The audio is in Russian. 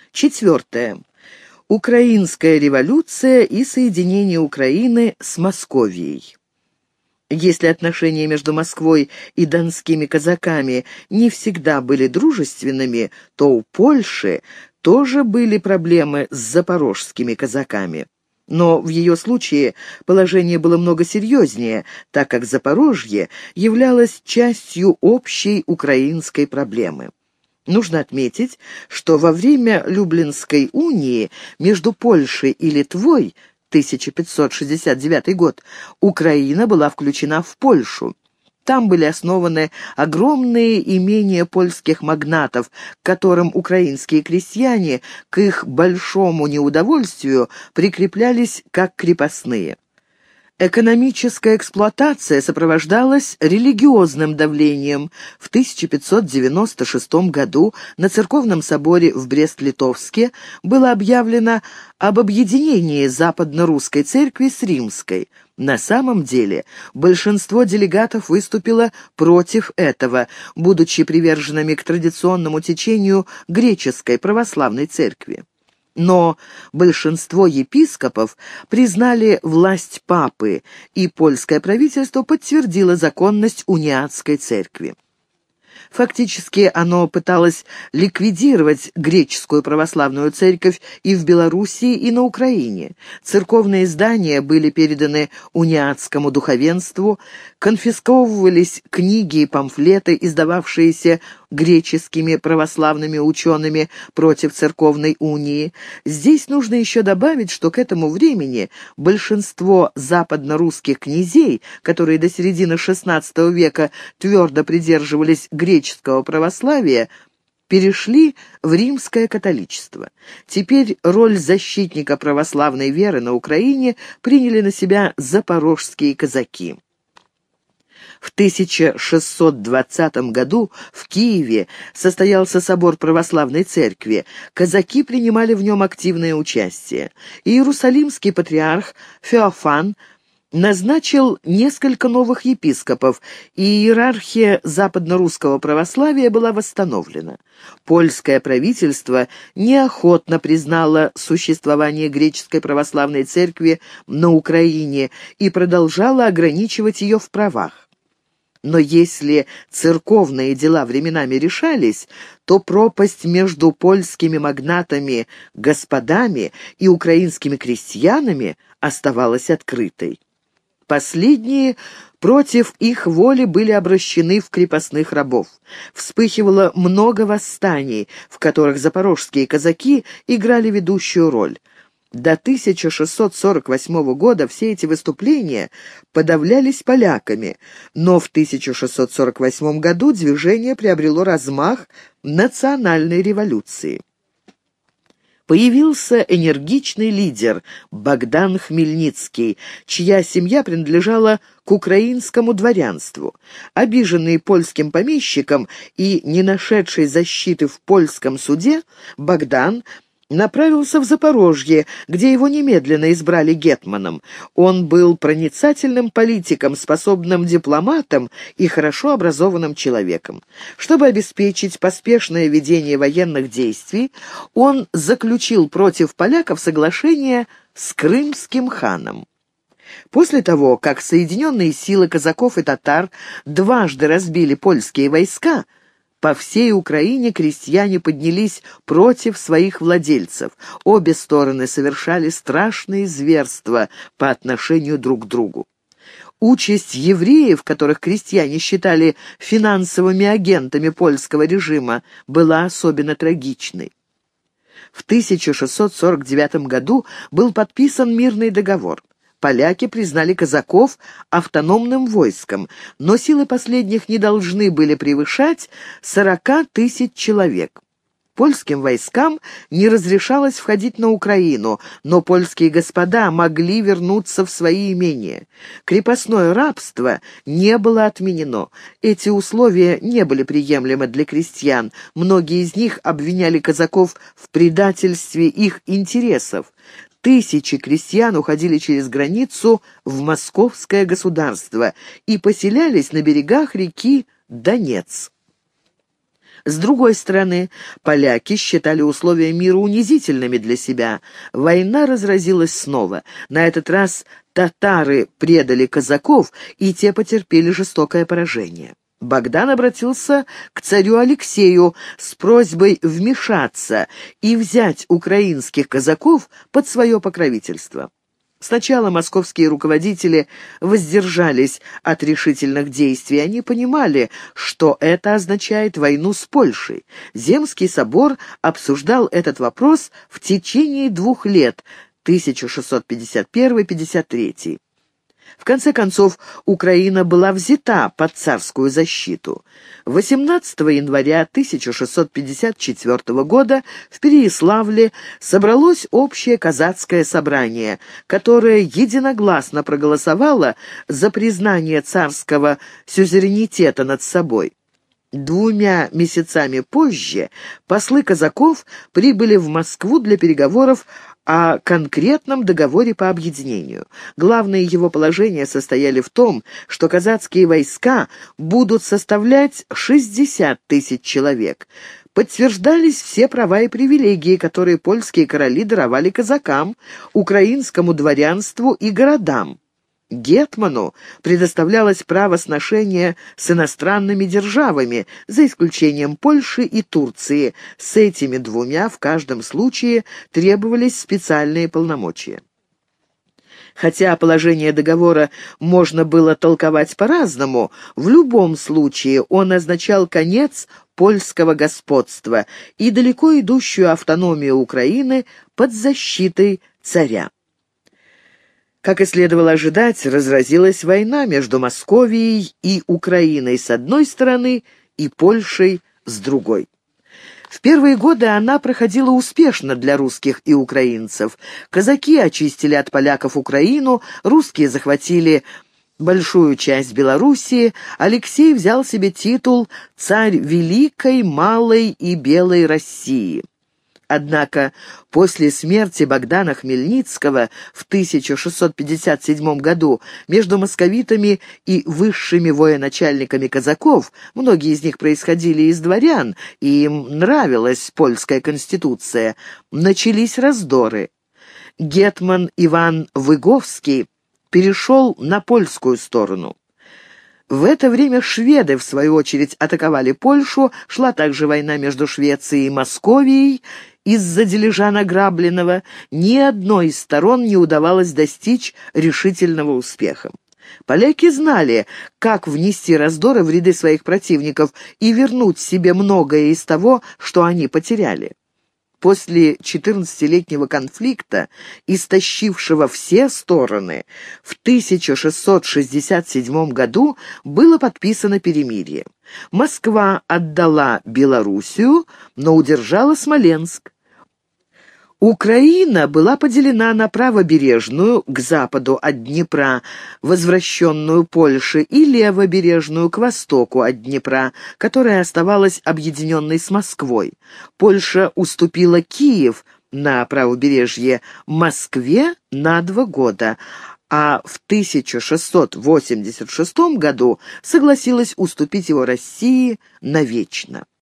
Четвертое. Украинская революция и соединение Украины с Московией. Если отношения между Москвой и донскими казаками не всегда были дружественными, то у Польши тоже были проблемы с запорожскими казаками. Но в ее случае положение было много серьезнее, так как Запорожье являлось частью общей украинской проблемы. Нужно отметить, что во время Люблинской унии между Польшей и Литвой 1569 год Украина была включена в Польшу. Там были основаны огромные имения польских магнатов, к которым украинские крестьяне, к их большому неудовольствию, прикреплялись как крепостные. Экономическая эксплуатация сопровождалась религиозным давлением. В 1596 году на церковном соборе в Брест-Литовске было объявлено об объединении западно-русской церкви с римской. На самом деле большинство делегатов выступило против этого, будучи приверженными к традиционному течению греческой православной церкви. Но большинство епископов признали власть папы, и польское правительство подтвердило законность униатской церкви. Фактически оно пыталось ликвидировать греческую православную церковь и в Белоруссии, и на Украине. Церковные здания были переданы униатскому духовенству, конфисковывались книги и памфлеты, издававшиеся греческими православными учеными против церковной унии. Здесь нужно еще добавить, что к этому времени большинство западно-русских князей, которые до середины XVI века твердо придерживались греческого православия, перешли в римское католичество. Теперь роль защитника православной веры на Украине приняли на себя запорожские казаки. В 1620 году в Киеве состоялся собор православной церкви. Казаки принимали в нем активное участие. Иерусалимский патриарх Феофан назначил несколько новых епископов, и иерархия западно-русского православия была восстановлена. Польское правительство неохотно признало существование греческой православной церкви на Украине и продолжало ограничивать ее в правах. Но если церковные дела временами решались, то пропасть между польскими магнатами-господами и украинскими крестьянами оставалась открытой. Последние против их воли были обращены в крепостных рабов. Вспыхивало много восстаний, в которых запорожские казаки играли ведущую роль. До 1648 года все эти выступления подавлялись поляками, но в 1648 году движение приобрело размах национальной революции. Появился энергичный лидер Богдан Хмельницкий, чья семья принадлежала к украинскому дворянству. Обиженный польским помещиком и не нашедший защиты в польском суде, Богдан направился в Запорожье, где его немедленно избрали гетманом. Он был проницательным политиком, способным дипломатом и хорошо образованным человеком. Чтобы обеспечить поспешное ведение военных действий, он заключил против поляков соглашение с крымским ханом. После того, как соединенные силы казаков и татар дважды разбили польские войска, по всей Украине крестьяне поднялись против своих владельцев. Обе стороны совершали страшные зверства по отношению друг к другу. Участь евреев, которых крестьяне считали финансовыми агентами польского режима, была особенно трагичной. В 1649 году был подписан мирный договор. Поляки признали казаков автономным войском, но силы последних не должны были превышать 40 тысяч человек. Польским войскам не разрешалось входить на Украину, но польские господа могли вернуться в свои имения. Крепостное рабство не было отменено. Эти условия не были приемлемы для крестьян. Многие из них обвиняли казаков в предательстве их интересов. Тысячи крестьян уходили через границу в московское государство и поселялись на берегах реки Донец. С другой стороны, поляки считали условия мира унизительными для себя. Война разразилась снова. На этот раз татары предали казаков, и те потерпели жестокое поражение. Богдан обратился к царю Алексею с просьбой вмешаться и взять украинских казаков под свое покровительство. Сначала московские руководители воздержались от решительных действий. Они понимали, что это означает войну с Польшей. Земский собор обсуждал этот вопрос в течение 2 лет, 1651-53. В конце концов, Украина была взята под царскую защиту. 18 января 1654 года в Переяславле собралось общее казацкое собрание, которое единогласно проголосовало за признание царского сюзеренитета над собой. 2 месяцами позже послы казаков прибыли в Москву для переговоров о конкретном договоре по объединению. Главные его положения состояли в том, что казацкие войска будут составлять 60 тысяч человек. Подтверждались все права и привилегии, которые польские короли даровали казакам, украинскому дворянству и городам. Гетману предоставлялось право сношения с иностранными державами, за исключением Польши и Турции. С этими 2 в каждом случае требовались специальные полномочия. Хотя положение договора можно было толковать по-разному, в любом случае он означал конец польского господства и далеко идущую автономию Украины под защитой царя. Как и следовало ожидать, разразилась война между Московией и Украиной с одной стороны и Польшей с другой. В первые годы она проходила успешно для русских и украинцев. Казаки очистили от поляков Украину, русские захватили большую часть Белоруссии. Алексей взял себе титул «Царь Великой, Малой и Белой России». Однако после смерти Богдана Хмельницкого в 1657 году между московитами и высшими военачальниками казаков, многие из них происходили из дворян, и им нравилась польская конституция, начались раздоры. Гетман Иван Выговский перешел на польскую сторону. В это время шведы, в свою очередь, атаковали Польшу, шла также война между Швецией и Московией. Из-за дележа награбленного ни одной из сторон не удавалось достичь решительного успеха. Поляки знали, как внести раздоры в ряды своих противников и вернуть себе многое из того, что они потеряли. После 14-летнего конфликта, истощившего все стороны, в 1667 году было подписано перемирие. Москва отдала Белоруссию, но удержала Смоленск. Украина была поделена на правобережную, к западу от Днепра, возвращенную Польше, и левобережную, к востоку от Днепра, которая оставалась объединенной с Москвой. Польша уступила Киев на правобережье Москве на 2 года, а в 1686 году согласилась уступить его России навечно.